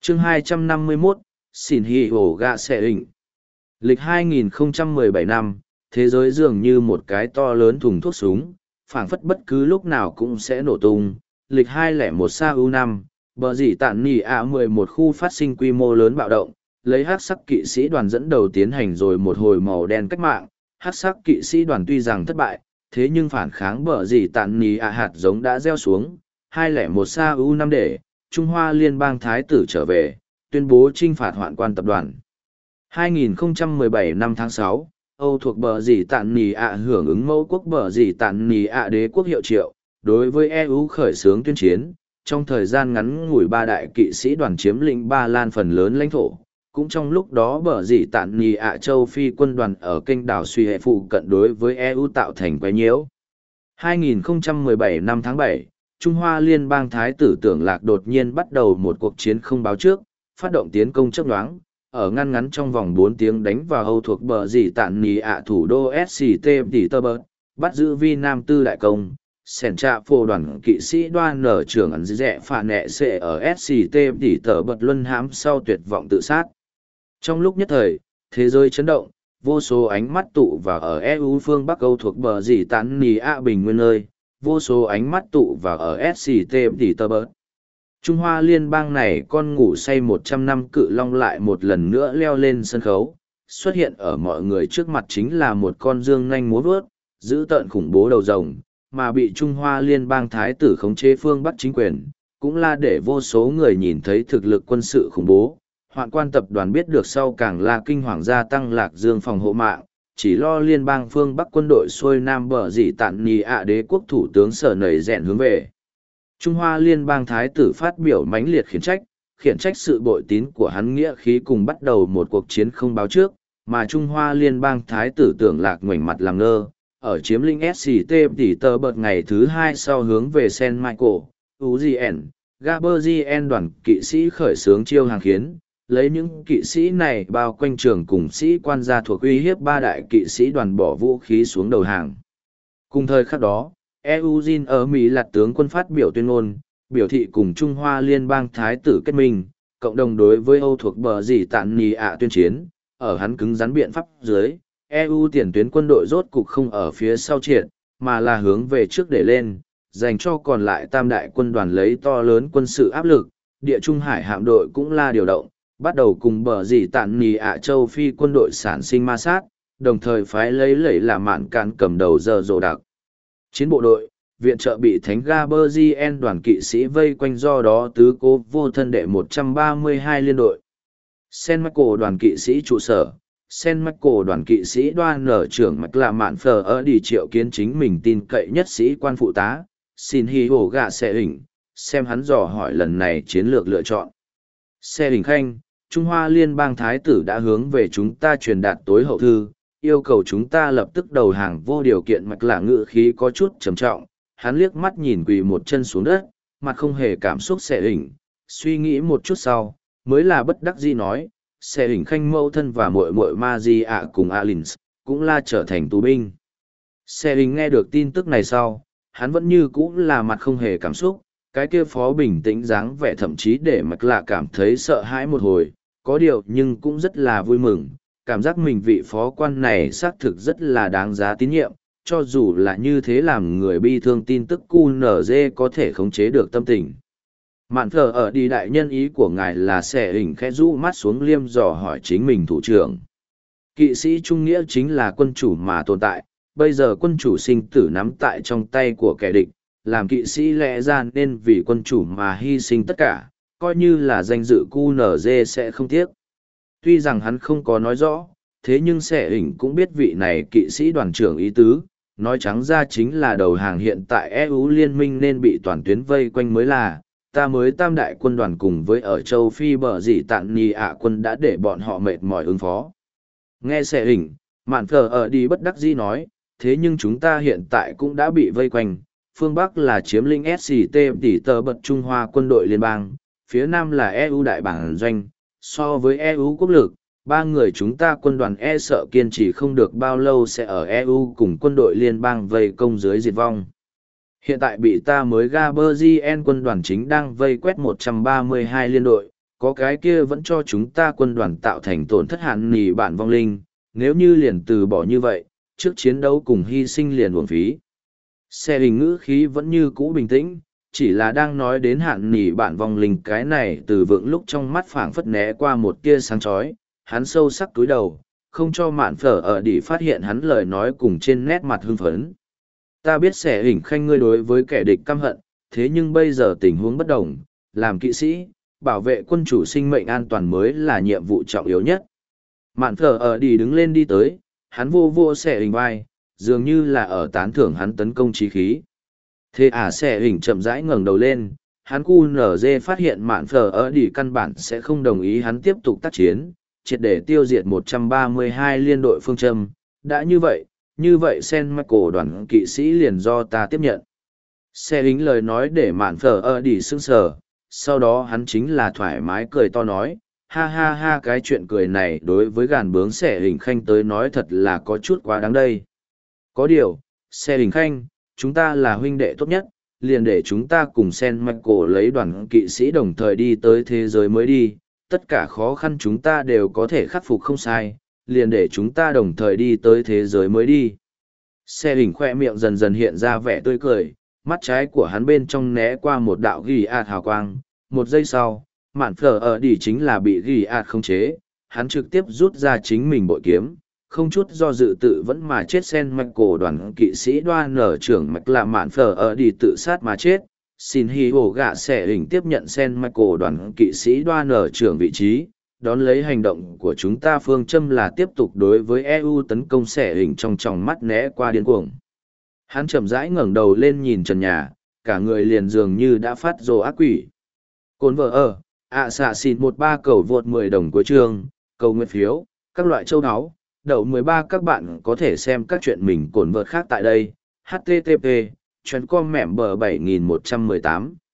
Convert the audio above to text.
Chương 251, Xin Hi Hổ Gạ Xẻ Hình. Lịch 2017 năm, thế giới dường như một cái to lớn thùng thuốc súng, phảng phất bất cứ lúc nào cũng sẽ nổ tung. Lịch 201 Sa-u năm, bờ dì tản nỉ ạ 11 khu phát sinh quy mô lớn bạo động, lấy hắc sắc kỵ sĩ đoàn dẫn đầu tiến hành rồi một hồi màu đen cách mạng. Hắc sắc kỵ sĩ đoàn tuy rằng thất bại, thế nhưng phản kháng bờ dì tản nỉ ạ hạt giống đã gieo xuống. 201 Sa-u năm để Trung Hoa Liên bang Thái tử trở về, tuyên bố chinh phạt Hoạn Quan tập đoàn. 2017 năm tháng 6, Âu thuộc bờ dì tản nỉ ạ hưởng ứng mẫu quốc bờ dì tản nỉ ạ đế quốc hiệu triệu, đối với EU khởi xướng tuyên chiến. Trong thời gian ngắn ngủi ba đại kỵ sĩ đoàn chiếm lĩnh Ba Lan phần lớn lãnh thổ, cũng trong lúc đó bờ dì tản nỉ ạ châu Phi quân đoàn ở kênh đảo Suy Hệ phụ cận đối với EU tạo thành quấy nhiễu. 2017 năm tháng 7, Trung Hoa Liên bang Thái tử Tưởng Lạc đột nhiên bắt đầu một cuộc chiến không báo trước, phát động tiến công chớp nhoáng, ở ngăn ngắn trong vòng 4 tiếng đánh vào Âu thuộc bờ dì tản nỉ ạ thủ đô SCT Petersburg, bắt giữ Vi Nam Tư đại công. Sẻn trạ phổ đoàn kỵ sĩ đoan nở trưởng ẩn rẽ phà nẹ xệ ở SCT Petersburg luân hãm sau tuyệt vọng tự sát. Trong lúc nhất thời, thế giới chấn động, vô số ánh mắt tụ vào ở EU phương Bắc Âu thuộc bờ dì tản nỉ ạ bình nguyên nơi, vô số ánh mắt tụ vào ở SCT Petersburg. Trung Hoa Liên bang này con ngủ say 100 năm cự long lại một lần nữa leo lên sân khấu, xuất hiện ở mọi người trước mặt chính là một con dương nanh múa vuốt, dữ tợn khủng bố đầu rồng, mà bị Trung Hoa Liên bang Thái tử khống chế phương Bắc chính quyền, cũng là để vô số người nhìn thấy thực lực quân sự khủng bố. Hoạn Quan tập đoàn biết được sau càng là kinh hoàng gia tăng Lạc Dương phòng hộ mạng, chỉ lo liên bang phương Bắc quân đội xuôi nam bờ dì tản nỉ ạ đế quốc thủ tướng Sở Nẩy Rẹn hướng về. Trung Hoa Liên bang Thái tử phát biểu mãnh liệt khiển trách sự bội tín của hắn nghĩa khí cùng bắt đầu một cuộc chiến không báo trước, mà Trung Hoa Liên bang Thái tử Tưởng Lạc ngoảnh mặt làm ngơ, ở chiếm lĩnh SCT Petersburg ngày thứ 2 sau hướng về Saint Michael, UGN, Gaberzien đoàn kỵ sĩ khởi xướng chiêu hàng khiến, lấy những kỵ sĩ này bao quanh trường cùng sĩ quan gia thuộc uy hiếp ba đại kỵ sĩ đoàn bỏ vũ khí xuống đầu hàng. Cùng thời khắc đó, Eugene ở Mỹ Lạt tướng quân phát biểu tuyên ngôn, biểu thị cùng Trung Hoa Liên bang Thái tử kết minh, cộng đồng đối với Âu thuộc bờ dì tản nỉ ạ tuyên chiến. Ở hắn cứng rắn biện pháp dưới, EU tiền tuyến quân đội rốt cục không ở phía sau triệt, mà là hướng về trước để lên, dành cho còn lại tam đại quân đoàn lấy to lớn quân sự áp lực. Địa Trung Hải hạm đội cũng là điều động, bắt đầu cùng bờ dì tản nỉ ạ châu Phi quân đội sản sinh ma sát, đồng thời phái lấy là mạn cạn cầm đầu giờ rồ đặc chiến bộ đội, viện trợ bị thánh Gaberzien đoàn kỵ sĩ vây quanh, do đó tứ cố vô thân đệ 132 liên đội. Saint Michael đoàn kỵ sĩ trụ sở, Saint Michael đoàn kỵ sĩ đoan nở trưởng mạch là mạn phờ ở đi triệu kiến chính mình tin cậy nhất sĩ quan phụ tá, Xin Hi Hổ Gạ Xẻ Hình, xem hắn dò hỏi lần này chiến lược lựa chọn. Xẻ Hình khanh, Trung Hoa Liên bang Thái tử đã hướng về chúng ta truyền đạt tối hậu thư, yêu cầu chúng ta lập tức đầu hàng vô điều kiện. Mạch là ngữ khí có chút trầm trọng, hắn liếc mắt nhìn quỳ một chân xuống đất, mặt không hề cảm xúc. Xẻ Hình suy nghĩ một chút sau, mới là bất đắc dĩ nói, Xẻ Hình khanh mẫu thân và muội muội Maria cùng Alins cũng là trở thành tù binh. Xẻ Hình nghe được tin tức này sau, hắn vẫn như cũ là mặt không hề cảm xúc, cái kia phó bình tĩnh dáng vẻ thậm chí để Mạch là cảm thấy sợ hãi một hồi, có điều nhưng cũng rất là vui mừng, cảm giác mình vị phó quan này xác thực rất là đáng giá tín nhiệm, cho dù là như thế làm người bi thương tin tức QNZ có thể khống chế được tâm tình. Mạn phở ở đi đại nhân ý của ngài là Xẻ Hình khẽ rũ mắt xuống liêm dò hỏi chính mình thủ trưởng. Kỵ sĩ trung nghĩa chính là quân chủ mà tồn tại, bây giờ quân chủ sinh tử nắm tại trong tay của kẻ địch, làm kỵ sĩ lẽ ra nên vì quân chủ mà hy sinh tất cả, coi như là danh dự QNZ sẽ không tiếc. Tuy rằng hắn không có nói rõ, thế nhưng Xẻ Hình cũng biết vị này kỵ sĩ đoàn trưởng ý tứ, nói trắng ra chính là đầu hàng. Hiện tại EU liên minh nên bị toàn tuyến vây quanh mới là, ta mới tam đại quân đoàn cùng với ở châu Phi bờ dì tản nỉ ạ quân đã để bọn họ mệt mỏi ứng phó. Nghe Xẻ Hình, Mạn phở ở đi bất đắc dĩ nói, thế nhưng chúng ta hiện tại cũng đã bị vây quanh, phương Bắc là chiếm lĩnh SCT Petersburg Trung Hoa quân đội liên bang, phía Nam là EU đại bản doanh, so với EU quốc lực, ba người chúng ta quân đoàn e sợ kiên trì không được bao lâu sẽ ở EU cùng quân đội liên bang vây công dưới diệt vong. Hiện tại bị ta mới Gaberzien quân đoàn chính đang vây quét 132 liên đội, có cái kia vẫn cho chúng ta quân đoàn tạo thành tổn thất hạn nỉ bản vong linh, nếu như liền từ bỏ như vậy, trước chiến đấu cùng hy sinh liền uổng phí. Xe hình ngữ khí vẫn như cũ bình tĩnh, chỉ là đang nói đến hạn nỉ bản vong linh cái này từ vượng lúc trong mắt phảng phất né qua một tia sáng chói, hắn sâu sắc túi đầu, không cho mạn phở ở đỉ phát hiện hắn lời nói cùng trên nét mặt hưng phấn. Ta biết sẽ hình khanh ngươi đối với kẻ địch căm hận, thế nhưng bây giờ tình huống bất đồng, làm kỵ sĩ, bảo vệ quân chủ sinh mệnh an toàn mới là nhiệm vụ trọng yếu nhất. Mạn phở ở đỉ đứng lên đi tới, hắn vô vô sẽ hình vai, dường như là ở tán thưởng hắn tấn công trí khí. Thế sẽ hình chậm rãi ngẩng đầu lên, hắn QNZ phát hiện mạn phở ở đỉ căn bản sẽ không đồng ý hắn tiếp tục tác chiến, triệt để tiêu diệt 132 liên đội phương châm. Đã như vậy Sen Michael đoàn kỵ sĩ liền do ta tiếp nhận. Xe hình lời nói để mạn phở ở đỉ sững sờ, sau đó hắn chính là thoải mái cười to nói, ha ha ha, cái chuyện cười này đối với gàn bướng xe hình khanh tới nói thật là có chút quá đáng đây. Có điều, xe hình khanh, chúng ta là huynh đệ tốt nhất, liền để chúng ta cùng Sen Michael lấy đoàn kỵ sĩ đồng thời đi tới thế giới mới đi, tất cả khó khăn chúng ta đều có thể khắc phục không sai, liền để chúng ta đồng thời đi tới thế giới mới đi. Xe hình khoe miệng dần dần hiện ra vẻ tươi cười, mắt trái của hắn bên trong né qua một đạo ghi ạt hào quang, một giây sau, mạn phở ở đỉ chính là bị ghi ạt khống chế, hắn trực tiếp rút ra chính mình bội kiếm, không chút do dự tự vẫn mà chết. Sen mạch cổ đoàn kỵ sĩ đoan nở trưởng mạch là mạn phở ở đỉ tự sát mà chết. Xin hi hổ gạ sẽ hình tiếp nhận Sen mạch cổ đoàn kỵ sĩ đoan nở trưởng vị trí, đón lấy hành động của chúng ta phương châm là tiếp tục đối với EU tấn công. Sẽ hình trong tròng mắt né qua điên cuồng. Hắn chậm rãi ngẩng đầu lên nhìn trần nhà, cả người liền dường như đã phát rồ ác quỷ. Cồn vợ ở, xạ xịn 13 cầu vượt 10 đồng cuối chương, cầu nguyện phiếu, các loại châu áo, đậu 13. Các bạn có thể xem các chuyện mình cồn vợt khác tại đây. http://com mẻm bờ 7118